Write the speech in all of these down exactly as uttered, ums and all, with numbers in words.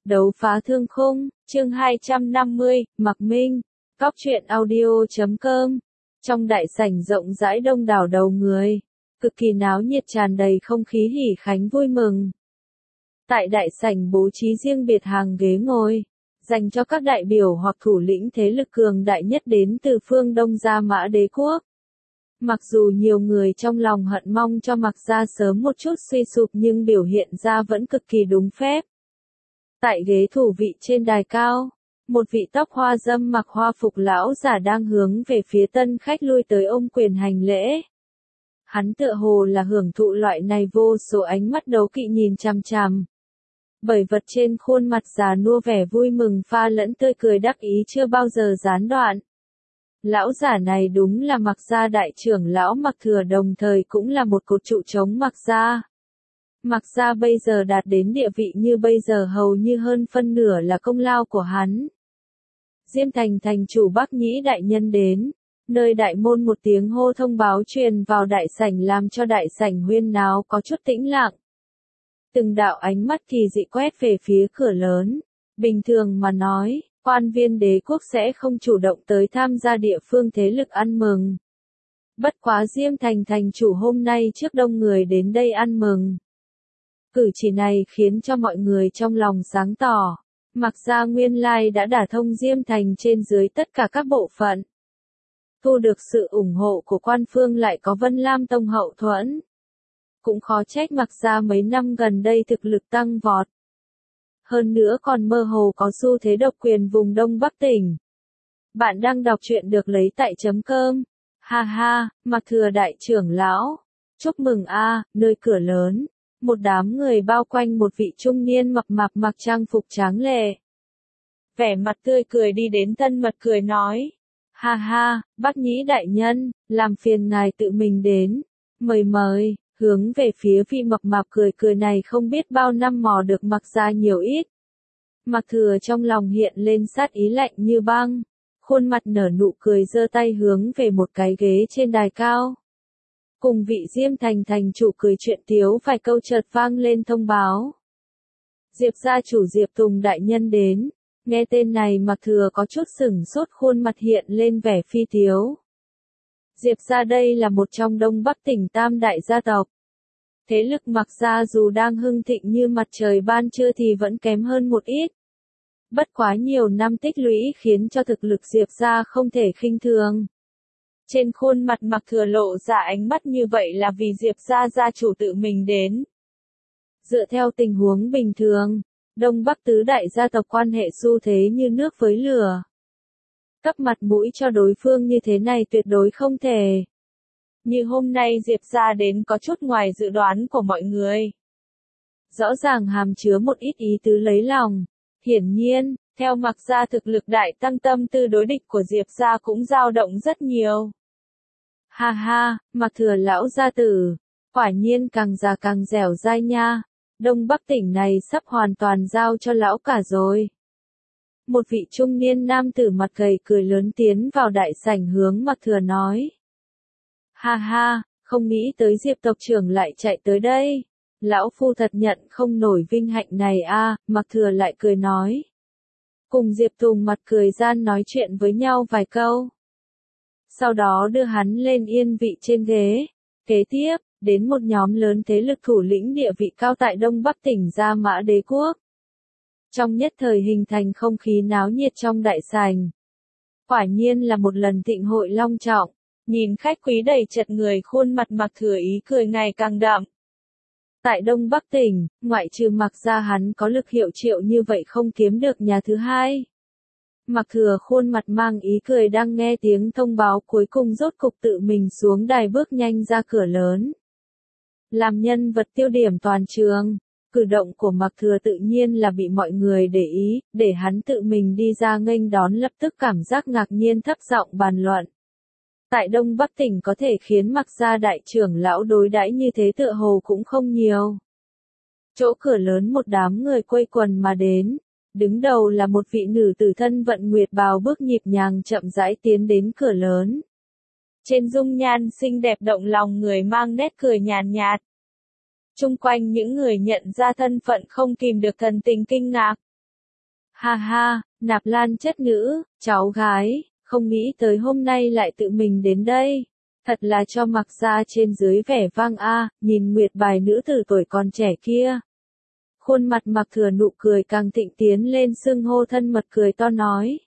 Đấu phá thương khung, chương hai trăm năm mươi, Mạc Minh, Cóc truyện audio chấm com. Trong đại sảnh rộng rãi đông đảo đầu người, cực kỳ náo nhiệt tràn đầy không khí hỉ khánh vui mừng. Tại đại sảnh bố trí riêng biệt hàng ghế ngồi, dành cho các đại biểu hoặc thủ lĩnh thế lực cường đại nhất đến từ phương Đông Gia Mã Đế Quốc. Mặc dù nhiều người trong lòng hận mong cho Mạc Gia sớm một chút suy sụp nhưng biểu hiện ra vẫn cực kỳ đúng phép. Tại ghế thủ vị trên đài cao, một vị tóc hoa râm mặc hoa phục lão giả đang hướng về phía tân khách lui tới ôm quyền hành lễ. Hắn tựa hồ là hưởng thụ loại này vô số ánh mắt đố kỵ nhìn chằm chằm. Bởi vật trên khuôn mặt già nua vẻ vui mừng pha lẫn tươi cười đắc ý chưa bao giờ gián đoạn. Lão giả này đúng là Mạc Gia đại trưởng lão Mạc Thừa, đồng thời cũng là một cột trụ chống Mạc Gia. Mạc Gia bây giờ đạt đến địa vị như bây giờ hầu như hơn phân nửa là công lao của hắn. Diêm Thành thành chủ Bắc Nhĩ đại nhân đến, nơi đại môn một tiếng hô thông báo truyền vào đại sảnh làm cho đại sảnh huyên náo có chút tĩnh lặng. Từng đạo ánh mắt kỳ dị quét về phía cửa lớn. Bình thường mà nói, quan viên đế quốc sẽ không chủ động tới tham gia địa phương thế lực ăn mừng. Bất quá Diêm Thành thành chủ hôm nay trước đông người đến đây ăn mừng. Cử chỉ này khiến cho mọi người trong lòng sáng tỏ. Mạc Gia nguyên lai đã đả thông Diêm Thành trên dưới tất cả các bộ phận. Thu được sự ủng hộ của quan phương lại có Vân Lam Tông hậu thuẫn. Cũng khó trách Mạc Gia mấy năm gần đây thực lực tăng vọt. Hơn nữa còn mơ hồ có xu thế độc quyền vùng Đông Bắc tỉnh. Bạn đang đọc truyện được lấy tại chấm com. Ha ha, Mạc Thừa đại trưởng lão. Chúc mừng a, nơi cửa lớn. Một đám người bao quanh một vị trung niên mập mạp mặc trang phục tráng lệ. Vẻ mặt tươi cười đi đến thân mật cười nói. Ha ha, Bắc Nhĩ đại nhân, làm phiền ngài tự mình đến. Mời mời, hướng về phía vị mập mạp cười cười này không biết bao năm mò được Mạc Gia nhiều ít. Mạc Thừa trong lòng hiện lên sát ý lạnh như băng. Khuôn mặt nở nụ cười giơ tay hướng về một cái ghế trên đài cao. Cùng vị Diêm Thành thành chủ cười chuyện tiếu vài câu chợt vang lên thông báo. Diệp gia chủ Diệp Tùng đại nhân đến. Nghe tên này Mạc Thừa có chút sửng sốt, khuôn mặt hiện lên vẻ phi tiếu. Diệp gia đây là một trong Đông Bắc tỉnh tam đại gia tộc. Thế lực Mạc Gia dù đang hưng thịnh như mặt trời ban trưa thì vẫn kém hơn một ít. Bất quá nhiều năm tích lũy khiến cho thực lực Diệp gia không thể khinh thường. Trên khuôn mặt Mạc Thừa lộ ra ánh mắt như vậy là vì Diệp gia gia chủ tự mình đến. Dựa theo tình huống bình thường, Đông Bắc tứ đại gia tộc quan hệ xu thế như nước với lửa. Cấp mặt mũi cho đối phương như thế này tuyệt đối không thể. Như hôm nay Diệp gia đến có chút ngoài dự đoán của mọi người. Rõ ràng hàm chứa một ít ý tứ lấy lòng. Hiển nhiên, theo Mạc Gia thực lực đại tăng, tâm tư đối địch của Diệp gia cũng dao động rất nhiều. Ha ha, Mạc Thừa lão gia tử, quả nhiên càng già càng dẻo dai nha. Đông Bắc tỉnh này sắp hoàn toàn giao cho lão cả rồi. Một vị trung niên nam tử mặt gầy cười lớn tiến vào đại sảnh hướng Mạc Thừa nói. Ha ha, không nghĩ tới Diệp tộc trưởng lại chạy tới đây. Lão phu thật nhận không nổi vinh hạnh này a. Mạc Thừa lại cười nói. Cùng Diệp Tùng mặt cười gian nói chuyện với nhau vài câu. Sau đó đưa hắn lên yên vị trên ghế. Kế tiếp, đến một nhóm lớn thế lực thủ lĩnh địa vị cao tại Đông Bắc tỉnh Gia Mã Đế Quốc. Trong nhất thời hình thành không khí náo nhiệt trong đại sảnh. Quả nhiên là một lần thịnh hội long trọng. Nhìn khách quý đầy chật người, khuôn mặt Mạc Thừa ý cười ngày càng đậm. Tại Đông Bắc tỉnh, ngoại trừ Mạc Gia hắn có lực hiệu triệu như vậy không kiếm được nhà thứ hai. Mạc Thừa khuôn mặt mang ý cười đang nghe tiếng thông báo cuối cùng rốt cục tự mình xuống đài bước nhanh ra cửa lớn. Làm nhân vật tiêu điểm toàn trường, cử động của Mạc Thừa tự nhiên là bị mọi người để ý, để hắn tự mình đi ra nghênh đón lập tức cảm giác ngạc nhiên thấp giọng bàn luận. Tại Đông Bắc tỉnh có thể khiến Mạc Gia đại trưởng lão đối đãi như thế tựa hồ cũng không nhiều. Chỗ cửa lớn một đám người quây quần mà đến. Đứng đầu là một vị nữ tử thân vận nguyệt bào bước nhịp nhàng chậm rãi tiến đến cửa lớn. Trên dung nhan xinh đẹp động lòng người mang nét cười nhàn nhạt. Chung quanh những người nhận ra thân phận không kìm được thần tình kinh ngạc. Ha ha, Nạp Lan chất nữ, cháu gái, không nghĩ tới hôm nay lại tự mình đến đây. Thật là cho Mạc gia trên dưới vẻ vang a, nhìn Nguyệt bài nữ tử tuổi còn trẻ kia. Khuôn mặt Mạc Thừa nụ cười càng thịnh tiến lên xưng hô thân mật cười to nói.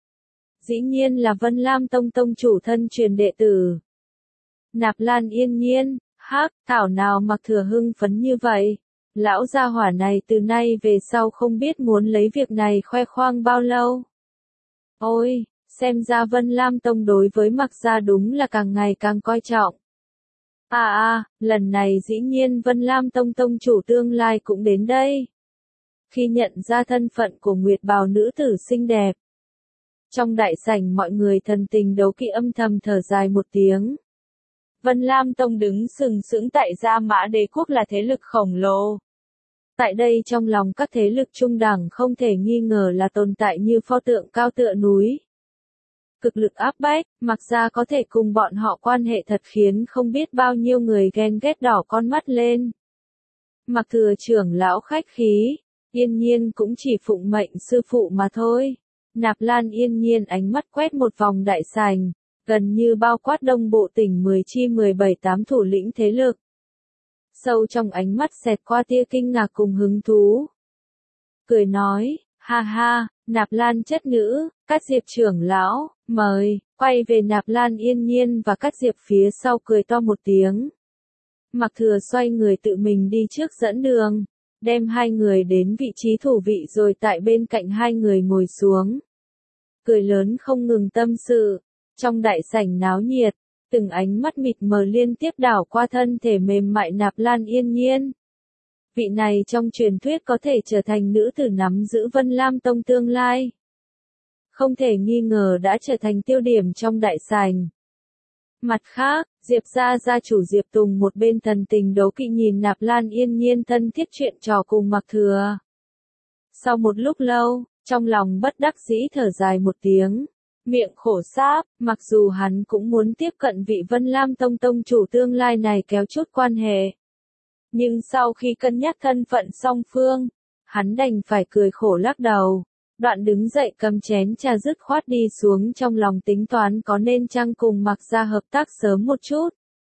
Dĩ nhiên là Vân Lam Tông tông chủ thân truyền đệ tử. Nạp Lan yên nhiên, hắc, thảo nào Mạc Thừa hưng phấn như vậy. Lão gia hỏa này từ nay về sau không biết muốn lấy việc này khoe khoang bao lâu. Ôi, xem ra Vân Lam Tông đối với Mạc gia đúng là càng ngày càng coi trọng. À à, lần này dĩ nhiên Vân Lam Tông tông chủ tương lai cũng đến đây. Khi nhận ra thân phận của Nguyệt bào nữ tử xinh đẹp. Trong đại sảnh mọi người thần tình đấu kỵ âm thầm thở dài một tiếng. Vân Lam Tông đứng sừng sững tại Gia Mã Đế Quốc là thế lực khổng lồ. Tại đây trong lòng các thế lực trung đẳng không thể nghi ngờ là tồn tại như pho tượng cao tựa núi. Cực lực áp bách, Mạc gia có thể cùng bọn họ quan hệ thật khiến không biết bao nhiêu người ghen ghét đỏ con mắt lên. Mạc Thừa trưởng lão khách khí, yên nhiên cũng chỉ phụng mệnh sư phụ mà thôi. Nạp Lan yên nhiên ánh mắt quét một vòng đại sảnh, gần như bao quát đông bộ tỉnh mười chi mười bảy tám thủ lĩnh thế lực. Sâu trong ánh mắt xẹt qua tia kinh ngạc cùng hứng thú. Cười nói, ha ha, Nạp Lan chất nữ, Cát Diệp trưởng lão, mời, quay về Nạp Lan yên nhiên và Cát Diệp phía sau cười to một tiếng. Mạc Thừa xoay người tự mình đi trước dẫn đường, đem hai người đến vị trí thủ vị rồi tại bên cạnh hai người ngồi xuống. Cười lớn không ngừng tâm sự, trong đại sảnh náo nhiệt, từng ánh mắt mịt mờ liên tiếp đảo qua thân thể mềm mại Nạp Lan yên nhiên. Vị này trong truyền thuyết có thể trở thành nữ tử nắm giữ Vân Lam Tông tương lai. Không thể nghi ngờ đã trở thành tiêu điểm trong đại sảnh. Mặt khác, Diệp gia gia chủ Diệp Tùng một bên thần tình đấu kỵ nhìn Nạp Lan yên nhiên thân thiết chuyện trò cùng Mạc Thừa. Sau một lúc lâu, trong lòng bất đắc dĩ thở dài một tiếng, miệng khổ sáp, mặc dù hắn cũng muốn tiếp cận vị Vân Lam Tông tông chủ tương lai này kéo chút quan hệ. Nhưng sau khi cân nhắc thân phận song phương, hắn đành phải cười khổ lắc đầu. Đoạn đứng dậy cầm chén trà dứt khoát đi xuống trong lòng tính toán có nên chăng cùng Mạc gia hợp tác sớm một chút.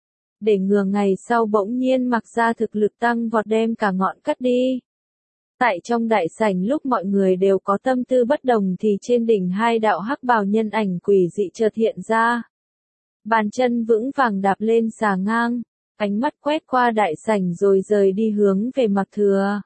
Để ngừa ngày sau bỗng nhiên Mạc gia thực lực tăng vọt đem cả ngọn cắt đi. Tại trong đại sảnh lúc mọi người đều có tâm tư bất đồng thì trên đỉnh hai đạo hắc bào nhân ảnh quỷ dị chợt hiện ra. Bàn chân vững vàng đạp lên xà ngang, ánh mắt quét qua đại sảnh rồi rời đi hướng về Mạc Thừa.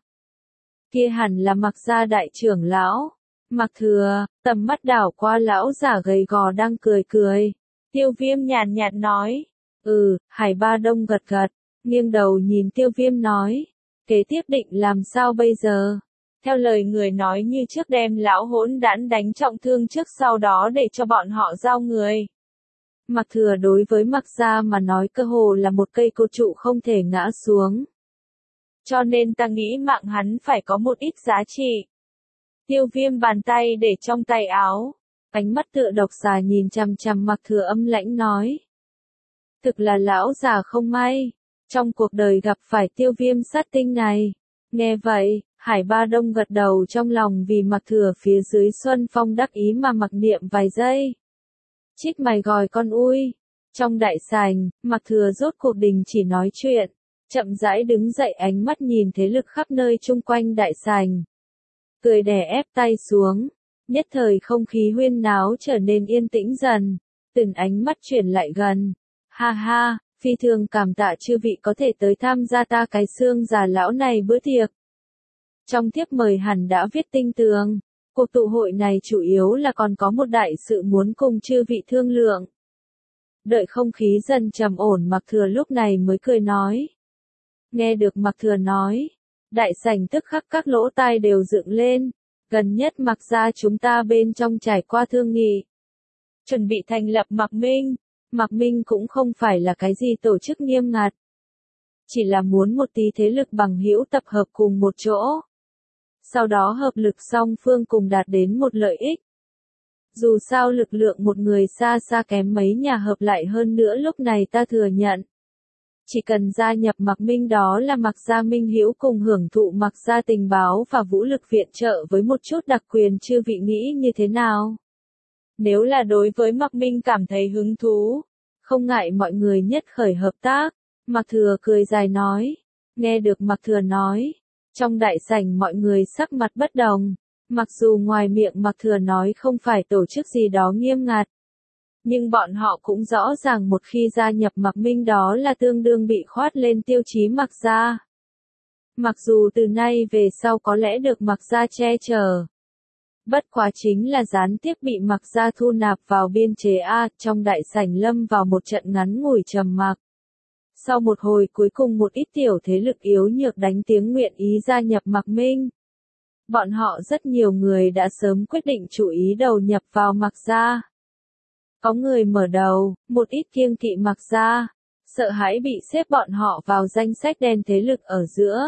Kia hẳn là Mạc gia đại trưởng lão. Mạc Thừa, tầm mắt đảo qua lão giả gầy gò đang cười cười. Tiêu Viêm nhàn nhạt nói. Ừ, Hải Ba Đông gật gật, nghiêng đầu nhìn Tiêu Viêm nói. Kế tiếp định làm sao bây giờ? Theo lời người nói như trước đem lão hỗn đản đánh trọng thương trước sau đó để cho bọn họ giao người. Mạc Thừa đối với Mạc gia mà nói cơ hồ là một cây cột trụ không thể ngã xuống. Cho nên ta nghĩ mạng hắn phải có một ít giá trị. Tiêu Viêm bàn tay để trong tay áo, ánh mắt tựa độc xà nhìn chằm chằm Mạc Thừa âm lãnh nói. Thực là lão già không may, trong cuộc đời gặp phải Tiêu Viêm sát tinh này. Nghe vậy, Hải Ba Đông gật đầu trong lòng vì Mạc Thừa phía dưới Xuân Phong đắc ý mà mặc niệm vài giây. Chích mày gòi con ui. Trong đại sảnh, Mạc Thừa rốt cuộc đình chỉ nói chuyện, chậm rãi đứng dậy ánh mắt nhìn thế lực khắp nơi chung quanh đại sảnh. Cười đè ép tay xuống, nhất thời không khí huyên náo trở nên yên tĩnh dần, từng ánh mắt chuyển lại gần. Ha ha, phi thường cảm tạ chư vị có thể tới tham gia ta cái xương già lão này bữa tiệc. Trong thiếp mời hẳn đã viết tinh tường, cuộc tụ hội này chủ yếu là còn có một đại sự muốn cùng chư vị thương lượng. Đợi không khí dần trầm ổn Mạc Thừa lúc này mới cười nói. Nghe được Mạc Thừa nói, đại sảnh tức khắc các lỗ tai đều dựng lên, gần nhất Mạc gia chúng ta bên trong trải qua thương nghị. Chuẩn bị thành lập Mạc Minh, Mạc Minh cũng không phải là cái gì tổ chức nghiêm ngặt. Chỉ là muốn một tí thế lực bằng hữu tập hợp cùng một chỗ. Sau đó hợp lực song phương cùng đạt đến một lợi ích. Dù sao lực lượng một người xa xa kém mấy nhà hợp lại hơn nữa lúc này ta thừa nhận. Chỉ cần gia nhập Mạc Minh đó là Mạc gia minh hữu cùng hưởng thụ Mạc gia tình báo và vũ lực viện trợ với một chút đặc quyền, chư vị nghĩ như thế nào? Nếu là đối với Mạc Minh cảm thấy hứng thú, không ngại mọi người nhất khởi hợp tác. Mạc Thừa cười dài nói. Nghe được Mạc Thừa nói, trong đại sảnh mọi người sắc mặt bất đồng. Mặc dù ngoài miệng Mạc Thừa nói không phải tổ chức gì đó nghiêm ngặt, nhưng bọn họ cũng rõ ràng một khi gia nhập Mạc Minh đó là tương đương bị khoát lên tiêu chí Mạc gia. Mặc dù từ nay về sau có lẽ được Mạc gia che chở, bất quá chính là gián tiếp bị Mạc gia thu nạp vào biên chế A. Trong đại sảnh lâm vào một trận ngắn ngủi trầm mặc. Sau một hồi cuối cùng một ít tiểu thế lực yếu nhược đánh tiếng nguyện ý gia nhập Mạc Minh. Bọn họ rất nhiều người đã sớm quyết định chủ ý đầu nhập vào Mạc gia. Có người mở đầu, một ít kiêng kỵ Mạc gia, sợ hãi bị xếp bọn họ vào danh sách đen thế lực ở giữa.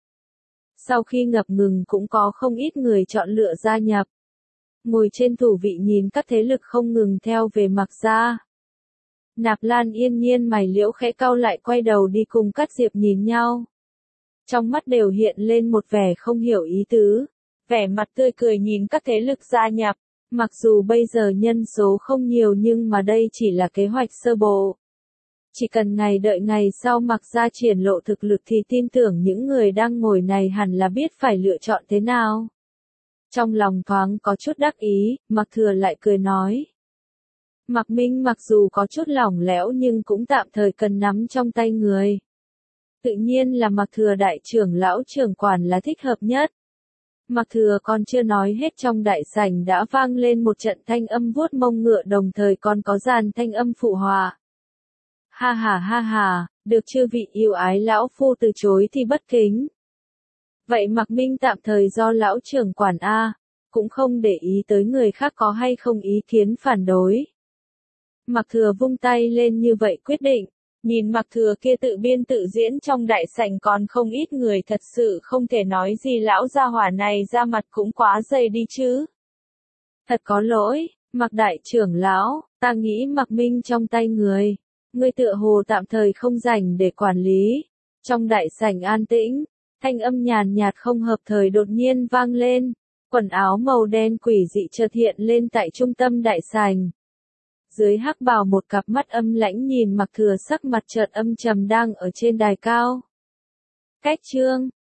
Sau khi ngập ngừng cũng có không ít người chọn lựa gia nhập. Ngồi trên thủ vị nhìn các thế lực không ngừng theo về Mạc gia. Nạp Lan yên nhiên mày liễu khẽ cau lại quay đầu đi cùng Cát Diệp nhìn nhau. Trong mắt đều hiện lên một vẻ không hiểu ý tứ, vẻ mặt tươi cười nhìn các thế lực gia nhập. Mặc dù bây giờ nhân số không nhiều nhưng mà đây chỉ là kế hoạch sơ bộ. Chỉ cần ngày đợi ngày sau Mạc gia triển lộ thực lực thì tin tưởng những người đang ngồi này hẳn là biết phải lựa chọn thế nào. Trong lòng thoáng có chút đắc ý, Mạc Thừa lại cười nói. Mạc Minh mặc dù có chút lỏng lẽo nhưng cũng tạm thời cần nắm trong tay người. Tự nhiên là Mạc Thừa đại trưởng lão trưởng quản là thích hợp nhất. Mạc Thừa còn chưa nói hết trong đại sảnh đã vang lên một trận thanh âm vuốt mông ngựa đồng thời còn có dàn thanh âm phụ họa. Ha ha ha ha, được chư vị yêu ái lão phu từ chối thì bất kính. Vậy Mạc Minh tạm thời do lão trưởng quản A, cũng không để ý tới người khác có hay không ý kiến phản đối. Mạc Thừa vung tay lên như vậy quyết định. Nhìn Mạc Thừa kia tự biên tự diễn trong đại sảnh còn không ít người thật sự không thể nói gì lão gia hỏa này ra mặt cũng quá dày đi chứ. Thật có lỗi, Mạc đại trưởng lão, ta nghĩ Mạc Minh trong tay người. Người tựa hồ tạm thời không rảnh để quản lý. Trong đại sảnh an tĩnh, thanh âm nhàn nhạt không hợp thời đột nhiên vang lên. Quần áo màu đen quỷ dị chợt hiện lên tại trung tâm đại sảnh. Dưới hắc bào một cặp mắt âm lãnh nhìn Mạc Thừa sắc mặt chợt âm trầm đang ở trên đài cao. Cách chương